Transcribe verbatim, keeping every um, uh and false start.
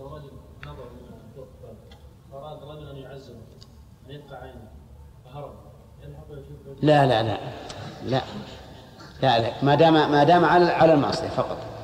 لو رجل نظر من الطرق أراد رجل أن يعزم أن يدفع عينه فهرب يلحق ويشوف. لا لا لا لا لا لا ما دام ما دام على على المعصية فقط.